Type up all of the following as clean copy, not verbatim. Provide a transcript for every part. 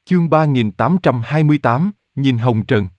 Chương 3828, nhìn hồng trần.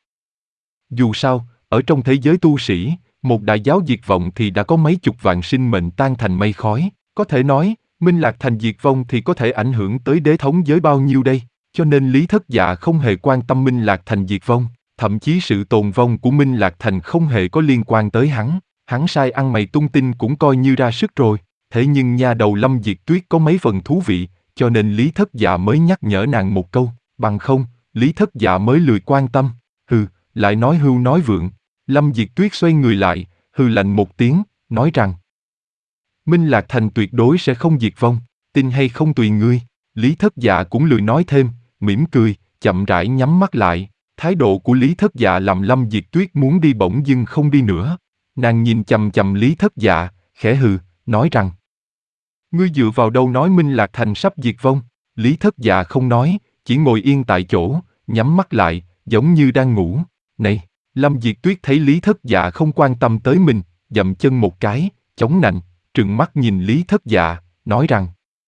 Dù sao, ở trong thế giới tu sĩ, một đại giáo diệt vong thì đã có mấy chục vạn sinh mệnh tan thành mây khói. Có thể nói, Minh Lạc Thành diệt vong thì có thể ảnh hưởng tới đế thống giới bao nhiêu đây? Cho nên Lý Thất Dạ không hề quan tâm Minh Lạc Thành diệt vong, thậm chí sự tồn vong của Minh Lạc Thành không hề có liên quan tới hắn. Hắn sai ăn mày tung tin cũng coi như ra sức rồi. Thế nhưng nha đầu Lâm Diệt Tuyết có mấy phần thú vị, cho nên Lý Thất Dạ mới nhắc nhở nàng một câu, bằng không, Lý Thất Dạ mới lười quan tâm. Hừ, lại nói hưu nói vượng. Lâm Diệt Tuyết xoay người lại, hừ lạnh một tiếng, nói rằng Minh Lạc Thành tuyệt đối sẽ không diệt vong, tin hay không tùy ngươi. Lý Thất Dạ cũng lười nói thêm, mỉm cười, chậm rãi nhắm mắt lại. Thái độ của Lý Thất Dạ làm Lâm Diệt Tuyết muốn đi bỗng dưng không đi nữa. Nàng nhìn chằm chằm Lý Thất Dạ, khẽ hừ, nói rằng ngươi dựa vào đâu nói Minh Lạc Thành sắp diệt vong? Lý Thất Dạ không nói, chỉ ngồi yên tại chỗ, nhắm mắt lại, giống như đang ngủ. Này, Lâm Diệt Tuyết thấy Lý Thất Dạ không quan tâm tới mình, dậm chân một cái, chống nạnh, trừng mắt nhìn Lý Thất Dạ, nói rằng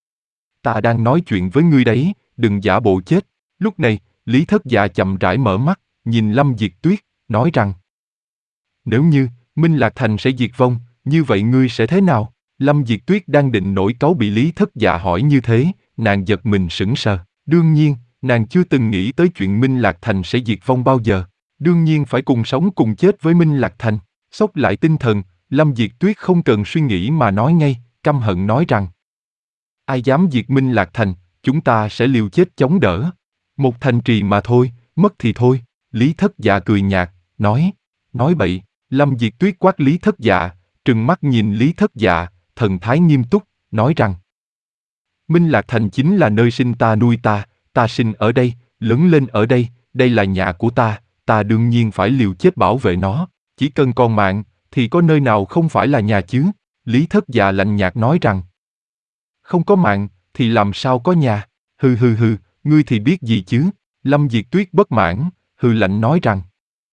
ta đang nói chuyện với ngươi đấy, đừng giả bộ chết. Lúc này, Lý Thất Dạ chậm rãi mở mắt, nhìn Lâm Diệt Tuyết, nói rằng nếu như Minh Lạc Thành sẽ diệt vong, như vậy ngươi sẽ thế nào? Lâm Diệt Tuyết đang định nổi cáu bị Lý Thất Dạ hỏi như thế, nàng giật mình sững sờ. Đương nhiên, nàng chưa từng nghĩ tới chuyện Minh Lạc Thành sẽ diệt vong bao giờ. Đương nhiên phải cùng sống cùng chết với Minh Lạc Thành. Xốc lại tinh thần, Lâm Diệt Tuyết không cần suy nghĩ mà nói ngay, căm hận nói rằng ai dám diệt Minh Lạc Thành, chúng ta sẽ liều chết chống đỡ. Một thành trì mà thôi, mất thì thôi. Lý Thất Dạ cười nhạt, nói bậy. Lâm Diệt Tuyết quát Lý Thất Dạ, trừng mắt nhìn Lý Thất Dạ, thần thái nghiêm túc, nói rằng Minh Lạc Thành chính là nơi sinh ta nuôi ta sinh ở đây, lớn lên ở đây, đây là nhà của ta đương nhiên phải liều chết bảo vệ nó, chỉ cần còn mạng, thì có nơi nào không phải là nhà chứ? Lý Thất Dạ lạnh nhạt nói rằng không có mạng, thì làm sao có nhà? Hừ, ngươi thì biết gì chứ? Lâm Diệt Tuyết bất mãn, hừ lạnh nói rằng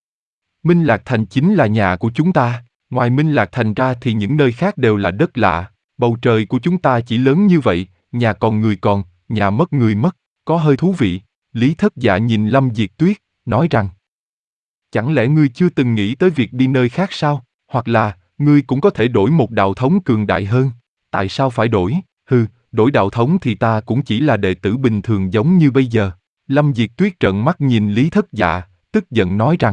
Minh Lạc Thành chính là nhà của chúng ta, ngoài Minh Lạc Thành ra thì những nơi khác đều là đất lạ, bầu trời của chúng ta chỉ lớn như vậy, nhà còn người còn, nhà mất người mất, có hơi thú vị. Lý Thất Dạ nhìn Lâm Diệt Tuyết, nói rằng chẳng lẽ ngươi chưa từng nghĩ tới việc đi nơi khác sao? Hoặc là, ngươi cũng có thể đổi một đạo thống cường đại hơn. Tại sao phải đổi? Đổi đạo thống thì ta cũng chỉ là đệ tử bình thường giống như bây giờ. Lâm Diệt Tuyết trợn mắt nhìn Lý Thất Dạ, tức giận nói rằng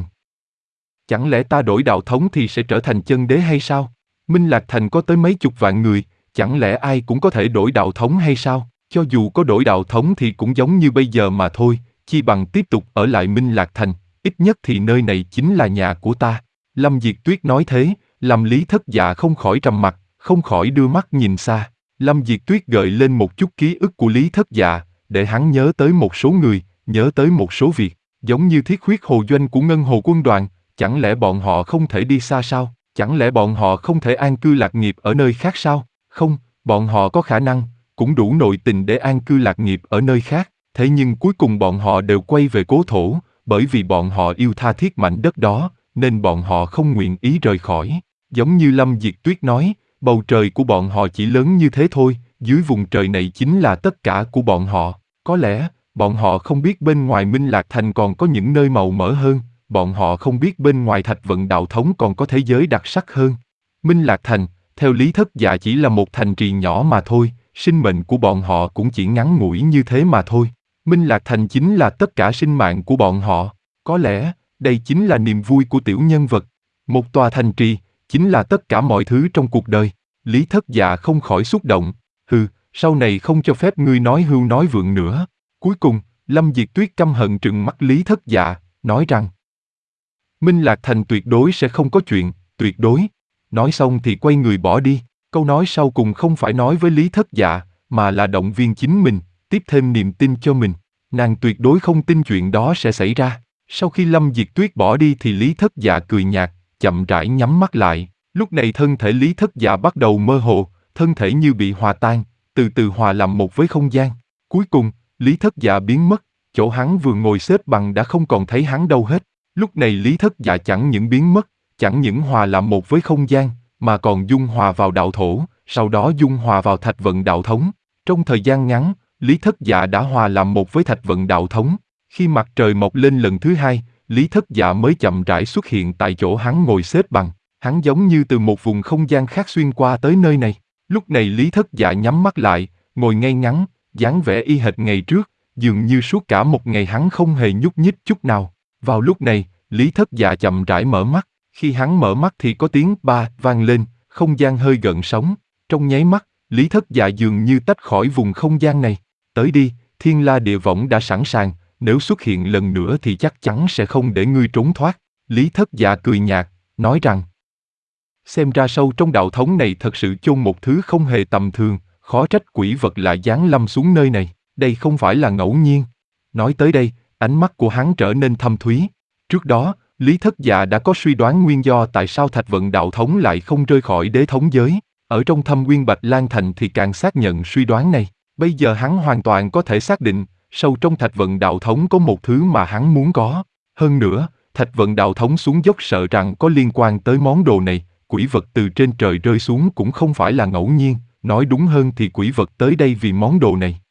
chẳng lẽ ta đổi đạo thống thì sẽ trở thành chân đế hay sao? Minh Lạc Thành có tới mấy chục vạn người, chẳng lẽ ai cũng có thể đổi đạo thống hay sao? Cho dù có đổi đạo thống thì cũng giống như bây giờ mà thôi, chi bằng tiếp tục ở lại Minh Lạc Thành, ít nhất thì nơi này chính là nhà của ta. Lâm Diệt Tuyết nói thế, làm Lý Thất Dạ không khỏi trầm mặc, không khỏi đưa mắt nhìn xa. Lâm Diệt Tuyết gợi lên một chút ký ức của Lý Thất Dạ, để hắn nhớ tới một số người, nhớ tới một số việc, giống như thiết huyết hồ doanh của Ngân Hồ Quân đoàn. Chẳng lẽ bọn họ không thể đi xa sao? Chẳng lẽ bọn họ không thể an cư lạc nghiệp ở nơi khác sao? Không, bọn họ có khả năng, cũng đủ nội tình để an cư lạc nghiệp ở nơi khác. Thế nhưng cuối cùng bọn họ đều quay về cố thổ, bởi vì bọn họ yêu tha thiết mảnh đất đó, nên bọn họ không nguyện ý rời khỏi. Giống như Lâm Diệt Tuyết nói, bầu trời của bọn họ chỉ lớn như thế thôi, dưới vùng trời này chính là tất cả của bọn họ. Có lẽ, bọn họ không biết bên ngoài Minh Lạc Thành còn có những nơi màu mỡ hơn. Bọn họ không biết bên ngoài Thạch Vận đạo thống còn có thế giới đặc sắc hơn. Minh Lạc Thành, theo Lý Thất Dạ chỉ là một thành trì nhỏ mà thôi, sinh mệnh của bọn họ cũng chỉ ngắn ngủi như thế mà thôi. Minh Lạc Thành chính là tất cả sinh mạng của bọn họ. Có lẽ, đây chính là niềm vui của tiểu nhân vật. Một tòa thành trì, chính là tất cả mọi thứ trong cuộc đời. Lý Thất Dạ không khỏi xúc động. Sau này không cho phép ngươi nói hưu nói vượng nữa. Cuối cùng, Lâm Diệt Tuyết căm hận trừng mắt Lý Thất Dạ, nói rằng Minh Lạc Thành tuyệt đối sẽ không có chuyện, tuyệt đối. Nói xong thì quay người bỏ đi. Câu nói sau cùng không phải nói với Lý Thất Dạ, mà là động viên chính mình, tiếp thêm niềm tin cho mình. Nàng tuyệt đối không tin chuyện đó sẽ xảy ra. Sau khi Lâm Diệt Tuyết bỏ đi thì Lý Thất Dạ cười nhạt, chậm rãi nhắm mắt lại. Lúc này thân thể Lý Thất Dạ bắt đầu mơ hồ, thân thể như bị hòa tan, từ từ hòa làm một với không gian. Cuối cùng, Lý Thất Dạ biến mất, chỗ hắn vừa ngồi xếp bằng đã không còn thấy hắn đâu hết. Lúc này Lý Thất Dạ chẳng những biến mất, chẳng những hòa làm một với không gian, mà còn dung hòa vào đạo thổ, sau đó dung hòa vào Thạch Vận đạo thống. Trong thời gian ngắn, Lý Thất Dạ đã hòa làm một với Thạch Vận đạo thống. Khi mặt trời mọc lên lần thứ hai, Lý Thất Dạ mới chậm rãi xuất hiện tại chỗ hắn ngồi xếp bằng. Hắn giống như từ một vùng không gian khác xuyên qua tới nơi này. Lúc này Lý Thất Dạ nhắm mắt lại, ngồi ngay ngắn, dáng vẻ y hệt ngày trước, dường như suốt cả một ngày hắn không hề nhúc nhích chút nào. Vào lúc này, Lý Thất Dạ chậm rãi mở mắt. Khi hắn mở mắt thì có tiếng ba vang lên, không gian hơi gợn sóng. Trong nháy mắt, Lý Thất Dạ dường như tách khỏi vùng không gian này. Tới đi, Thiên La Địa Võng đã sẵn sàng, nếu xuất hiện lần nữa thì chắc chắn sẽ không để ngươi trốn thoát. Lý Thất Dạ cười nhạt, nói rằng, xem ra sâu trong đạo thống này thật sự chôn một thứ không hề tầm thường, khó trách quỷ vật lại giáng lâm xuống nơi này, đây không phải là ngẫu nhiên. Nói tới đây, ánh mắt của hắn trở nên thâm thúy. Trước đó, Lý Thất Dạ đã có suy đoán nguyên do tại sao Thạch Vận đạo thống lại không rơi khỏi đế thống giới. Ở trong Thâm Nguyên Bạch Lan Thành thì càng xác nhận suy đoán này. Bây giờ hắn hoàn toàn có thể xác định, sâu trong Thạch Vận đạo thống có một thứ mà hắn muốn có. Hơn nữa, Thạch Vận đạo thống xuống dốc sợ rằng có liên quan tới món đồ này, quỷ vật từ trên trời rơi xuống cũng không phải là ngẫu nhiên, nói đúng hơn thì quỷ vật tới đây vì món đồ này.